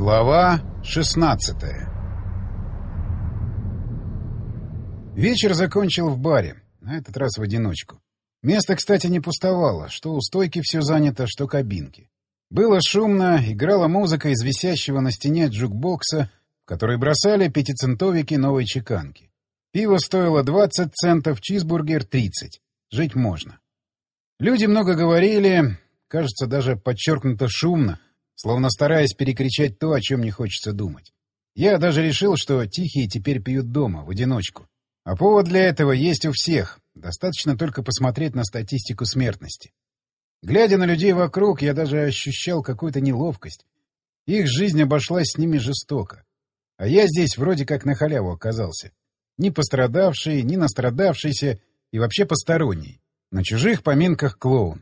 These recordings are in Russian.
Глава 16. Вечер закончил в баре, на этот раз в одиночку. Место, кстати, не пустовало, что у стойки все занято, что кабинки. Было шумно, играла музыка из висящего на стене джукбокса, в который бросали пятицентовики новой чеканки. Пиво стоило 20 центов, чизбургер — 30. Жить можно. Люди много говорили, кажется, даже подчеркнуто шумно, словно стараясь перекричать то, о чем не хочется думать. Я даже решил, что тихие теперь пьют дома, в одиночку. А повод для этого есть у всех. Достаточно только посмотреть на статистику смертности. Глядя на людей вокруг, я даже ощущал какую-то неловкость. Их жизнь обошлась с ними жестоко. А я здесь вроде как на халяву оказался. Ни пострадавший, ни настрадавшийся и вообще посторонний. На чужих поминках клоун.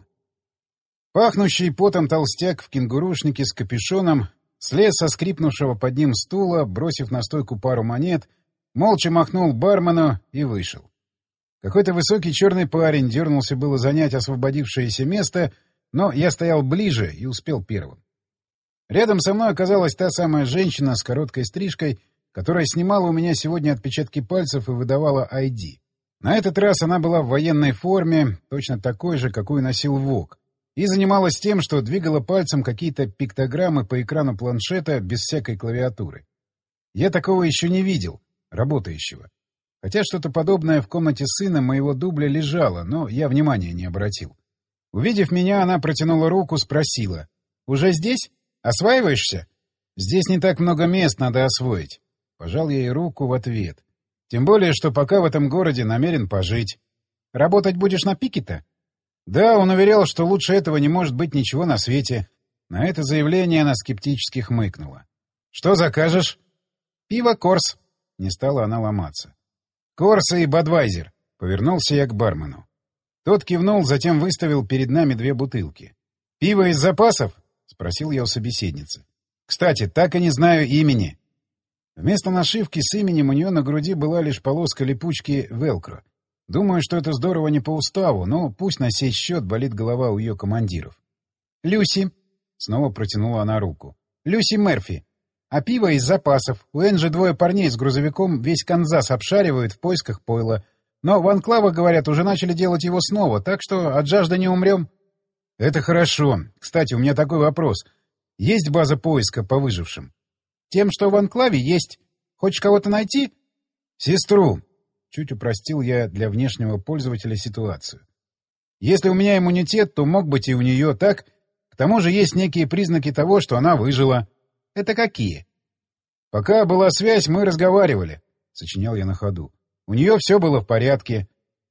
Пахнущий потом толстяк в кенгурушнике с капюшоном слез со скрипнувшего под ним стула, бросив на стойку пару монет, молча махнул бармену и вышел. Какой-то высокий черный парень дернулся было занять освободившееся место, но я стоял ближе и успел первым. Рядом со мной оказалась та самая женщина с короткой стрижкой, которая снимала у меня сегодня отпечатки пальцев и выдавала ID. На этот раз она была в военной форме, точно такой же, какую носил ВОК, и занималась тем, что двигала пальцем какие-то пиктограммы по экрану планшета без всякой клавиатуры. Я такого еще не видел, работающего. Хотя что-то подобное в комнате сына моего дубля лежало, но я внимания не обратил. Увидев меня, она протянула руку, спросила: «Уже здесь? Осваиваешься?» «Здесь не так много мест, надо освоить». Пожал я ей руку в ответ. Тем более, что пока в этом городе намерен пожить. «Работать будешь на пике-то?» Да, он уверял, что лучше этого не может быть ничего на свете. На это заявление она скептически хмыкнула. «Что закажешь?» «Пиво Корс». Не стала она ломаться. «Корс и Бадвайзер», — повернулся я к бармену. Тот кивнул, затем выставил перед нами 2 бутылки. «Пиво из запасов?» — спросил я у собеседницы. «Кстати, так и не знаю имени». Вместо нашивки с именем у нее на груди была лишь полоска липучки «Велкро». Думаю, что это здорово не по уставу, но пусть на сей счет болит голова у ее командиров. «Люси», — снова протянула она руку. «Люси Мерфи. А пиво из запасов. У Энджи 2 парней с грузовиком весь Канзас обшаривают в поисках пойла. Но в анклавах, говорят, уже начали делать его снова, так что от жажды не умрем». «Это хорошо. Кстати, у меня такой вопрос. Есть база поиска по выжившим?» «Тем, что в анклаве, есть. Хочешь кого-то найти?» «Сестру». Чуть упростил я для внешнего пользователя ситуацию. Если у меня иммунитет, то мог быть и у нее, так? К тому же есть некие признаки того, что она выжила. Это какие? Пока была связь, мы разговаривали, — сочинял я на ходу. У нее все было в порядке.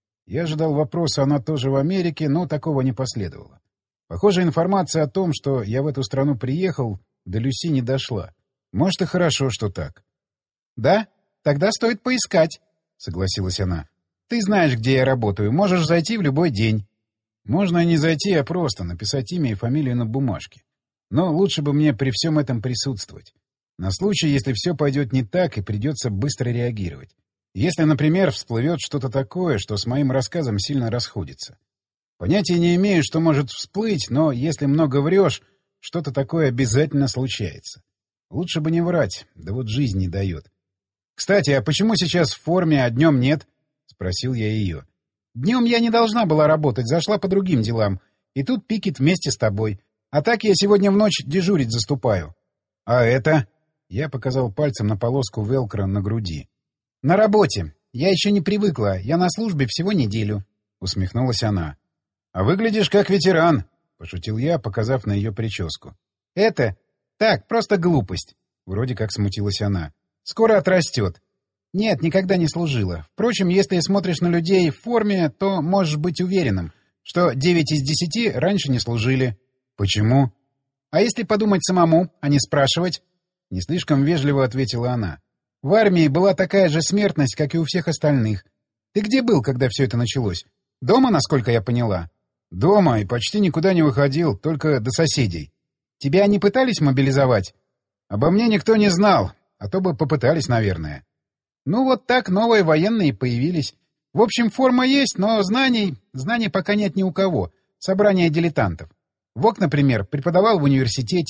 Я ожидал вопроса, она тоже в Америке, но такого не последовало. Похоже, информация о том, что я в эту страну приехал, до Люси не дошла. Может, и хорошо, что так. Да? Тогда стоит поискать. — согласилась она. — Ты знаешь, где я работаю. Можешь зайти в любой день. Можно и не зайти, а просто написать имя и фамилию на бумажке. Но лучше бы мне при всем этом присутствовать. На случай, если все пойдет не так и придется быстро реагировать. Если, например, всплывет что-то такое, что с моим рассказом сильно расходится. Понятия не имею, что может всплыть, но если много врешь, что-то такое обязательно случается. Лучше бы не врать, да вот жизнь не дает. «Кстати, а почему сейчас в форме, а днем нет?» — спросил я ее. «Днем я не должна была работать, зашла по другим делам. И тут Пикет вместе с тобой. А так я сегодня в ночь дежурить заступаю». «А это?» — я показал пальцем на полоску велкро на груди. «На работе. Я еще не привыкла. Я на службе всего неделю», — усмехнулась она. «А выглядишь как ветеран», — пошутил я, показав на ее прическу. «Это? Так, просто глупость», — вроде как смутилась она. «Скоро отрастет». «Нет, никогда не служила. Впрочем, если смотришь на людей в форме, то можешь быть уверенным, что 9 из 10 раньше не служили». «Почему?» «А если подумать самому, а не спрашивать?» Не слишком вежливо ответила она. «В армии была такая же смертность, как и у всех остальных. Ты где был, когда все это началось? Дома, насколько я поняла?» «Дома, и почти никуда не выходил, только до соседей». «Тебя не пытались мобилизовать?» «Обо мне никто не знал. А то бы попытались, наверное». «Ну вот так новые военные появились. В общем, форма есть, но знаний пока нет ни у кого. Собрание дилетантов. ВОК, например, преподавал в университете.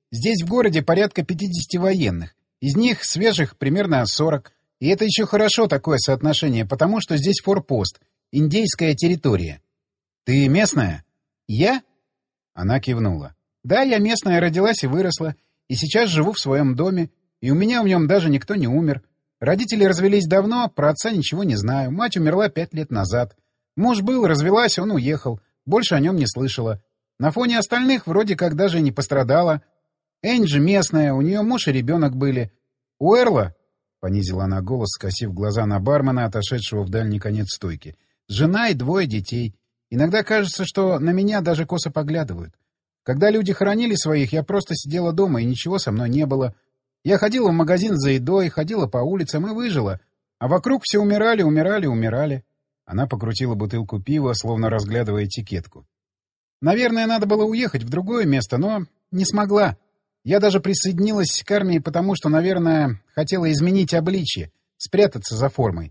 Здесь в городе порядка 50 военных. Из них свежих примерно 40. И это еще хорошо такое соотношение, потому что здесь форпост, индейская территория. Ты местная? Я? Она кивнула. Да, я местная, родилась и выросла. И сейчас живу в своем доме. И у меня в нем даже никто не умер. Родители развелись давно, про отца ничего не знаю. Мать умерла 5 лет назад. Муж был, развелась, он уехал. Больше о нем не слышала. На фоне остальных вроде как даже не пострадала. Энджи местная, у нее муж и ребенок были. У Эрла, — понизила она голос, скосив глаза на бармена, отошедшего в дальний конец стойки, — жена и 2 детей. Иногда кажется, что на меня даже косо поглядывают. Когда люди хоронили своих, я просто сидела дома, и ничего со мной не было. Я ходила в магазин за едой, ходила по улицам и выжила. А вокруг все умирали, умирали, умирали. Она покрутила бутылку пива, словно разглядывая этикетку. Наверное, надо было уехать в другое место, но не смогла. Я даже присоединилась к армии, потому что, наверное, хотела изменить обличье, спрятаться за формой.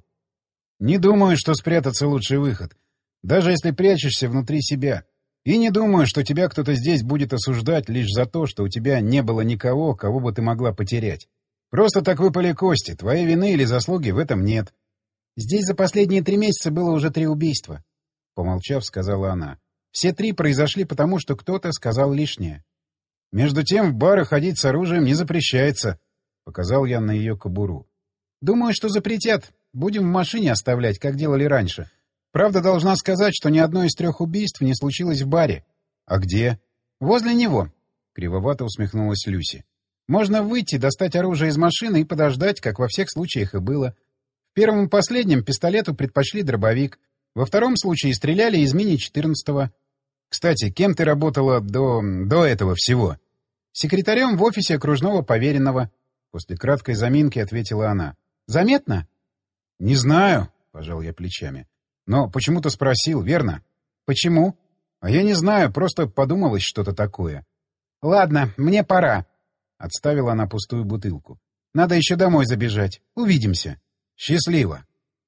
Не думаю, что спрятаться — лучший выход. Даже если прячешься внутри себя. И не думаю, что тебя кто-то здесь будет осуждать лишь за то, что у тебя не было никого, кого бы ты могла потерять. Просто так выпали кости, твоей вины или заслуги в этом нет. Здесь за последние 3 месяца было уже 3 убийства. Помолчав, сказала она. Все 3 произошли потому, что кто-то сказал лишнее. Между тем в бары ходить с оружием не запрещается, показал я на ее кобуру. Думаю, что запретят. Будем в машине оставлять, как делали раньше. Правда, должна сказать, что ни одно из 3 убийств не случилось в баре. А где? Возле него. Кривовато усмехнулась Люси. Можно выйти, достать оружие из машины и подождать, как во всех случаях и было. В первом и последнем пистолету предпочли дробовик. Во втором случае стреляли из мини-14-го. Кстати, кем ты работала до этого всего? Секретарем в офисе окружного поверенного. После краткой заминки ответила она. Заметно? Не знаю, пожал я плечами. Но почему-то спросил, верно? Почему? А я не знаю, просто подумалось что-то такое. Ладно, мне пора. Отставила она пустую бутылку. Надо еще домой забежать. Увидимся. Счастливо.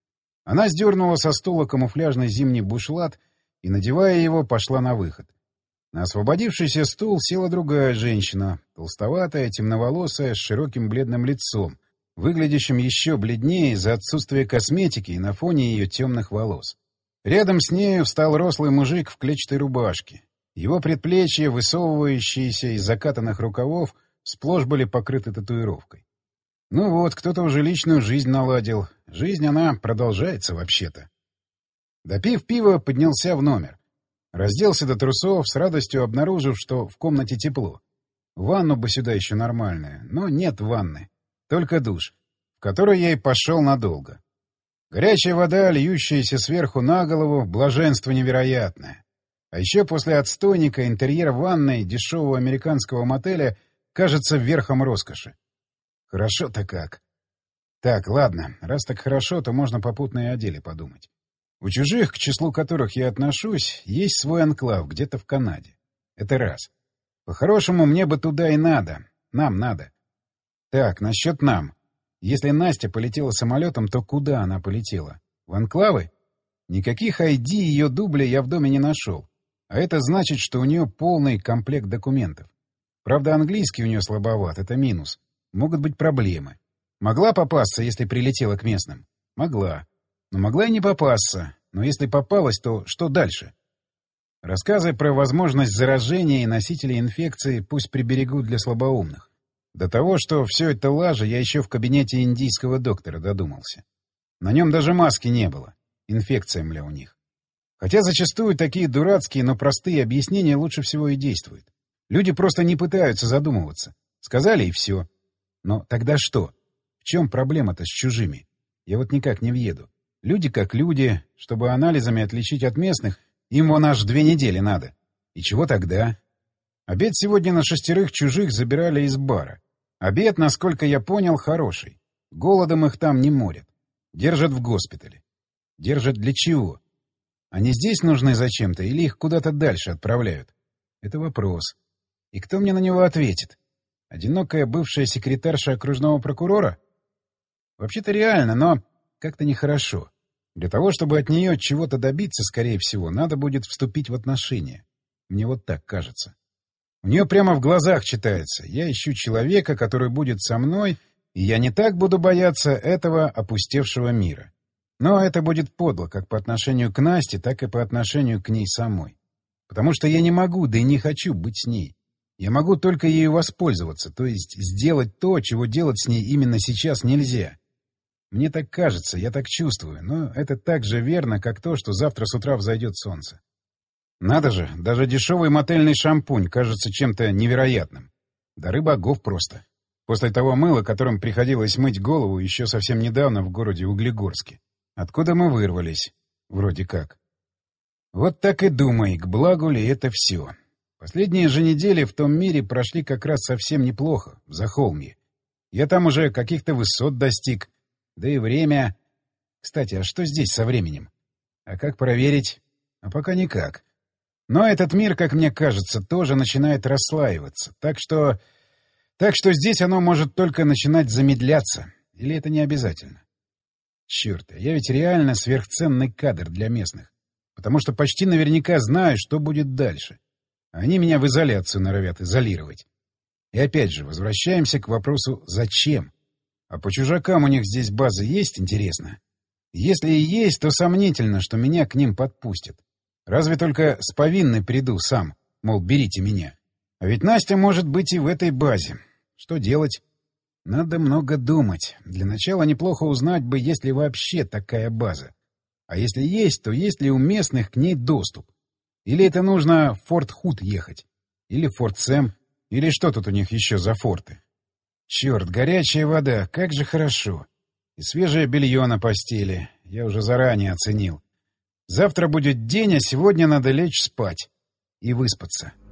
Она сдернула со стула камуфляжный зимний бушлат и, надевая его, пошла на выход. На освободившийся стул села другая женщина, толстоватая, темноволосая, с широким бледным лицом, выглядящим еще бледнее из-за отсутствия косметики и на фоне ее темных волос. Рядом с нею встал рослый мужик в клетчатой рубашке. Его предплечья, высовывающиеся из закатанных рукавов, сплошь были покрыты татуировкой. Ну вот, кто-то уже личную жизнь наладил. Жизнь, она продолжается вообще-то. Допив пива, поднялся в номер. Разделся до трусов, с радостью обнаружив, что в комнате тепло. Ванну бы сюда еще нормальную, но нет ванны. Только душ, в который я и пошел надолго. Горячая вода, льющаяся сверху на голову, блаженство невероятное. А еще после отстойника интерьер ванной дешевого американского мотеля кажется верхом роскоши. Хорошо-то как. Так, ладно, раз так хорошо, то можно попутно и о деле подумать. У чужих, к числу которых я отношусь, есть свой анклав где-то в Канаде. Это раз. По-хорошему, мне бы туда и надо. Нам надо. Так, насчет нам. Если Настя полетела самолетом, то куда она полетела? В анклавы? Никаких ID ее дубля я в доме не нашел. А это значит, что у нее полный комплект документов. Правда, английский у нее слабоват, это минус. Могут быть проблемы. Могла попасться, если прилетела к местным? Могла. Но могла и не попасться. Но если попалась, то что дальше? Рассказы про возможность заражения и носителей инфекции пусть приберегут для слабоумных. До того, что все это лажа, я еще в кабинете индийского доктора додумался. На нем даже маски не было. Инфекция, мля, у них. Хотя зачастую такие дурацкие, но простые объяснения лучше всего и действуют. Люди просто не пытаются задумываться. Сказали и все. Но тогда что? В чем проблема-то с чужими? Я вот никак не въеду. Люди как люди, чтобы анализами отличить от местных, им вон аж 2 недели надо. И чего тогда? Обед сегодня на 6 чужих забирали из бара. Обед, насколько я понял, хороший. Голодом их там не морят. Держат в госпитале. Держат для чего? Они здесь нужны зачем-то или их куда-то дальше отправляют? Это вопрос. И кто мне на него ответит? Одинокая бывшая секретарша окружного прокурора? Вообще-то реально, но как-то нехорошо. Для того, чтобы от нее чего-то добиться, скорее всего, надо будет вступить в отношения. Мне вот так кажется. У нее прямо в глазах читается. Я ищу человека, который будет со мной, и я не так буду бояться этого опустевшего мира. Но это будет подло как по отношению к Насте, так и по отношению к ней самой. Потому что я не могу, да и не хочу быть с ней. Я могу только ею воспользоваться, то есть сделать то, чего делать с ней именно сейчас нельзя. Мне так кажется, я так чувствую, но это так же верно, как то, что завтра с утра взойдет солнце. Надо же, даже дешевый мотельный шампунь кажется чем-то невероятным. Дары богов просто. После того мыла, которым приходилось мыть голову еще совсем недавно в городе Углегорске. Откуда мы вырвались? Вроде как. Вот так и думай, к благу ли это все. Последние же недели в том мире прошли как раз совсем неплохо, в Захолмье. Я там уже каких-то высот достиг. Да и время... Кстати, а что здесь со временем? А как проверить? А пока никак. Но этот мир, как мне кажется, тоже начинает расслаиваться. Так что здесь оно может только начинать замедляться. Или это не обязательно? Черт, я ведь реально сверхценный кадр для местных. Потому что почти наверняка знаю, что будет дальше. Они меня в изоляцию норовят изолировать. И опять же, возвращаемся к вопросу «зачем?». А по чужакам у них здесь базы есть, интересно? Если и есть, то сомнительно, что меня к ним подпустят. Разве только с повинной приду сам, мол, берите меня. А ведь Настя может быть и в этой базе. Что делать? Надо много думать. Для начала неплохо узнать бы, есть ли вообще такая база. А если есть, то есть ли у местных к ней доступ? Или это нужно в Форт Худ ехать? Или в Форт Сэм? Или что тут у них еще за форты? Черт, горячая вода, как же хорошо. И свежее белье на постели. Я уже заранее оценил. Завтра будет день, а сегодня надо лечь спать и выспаться.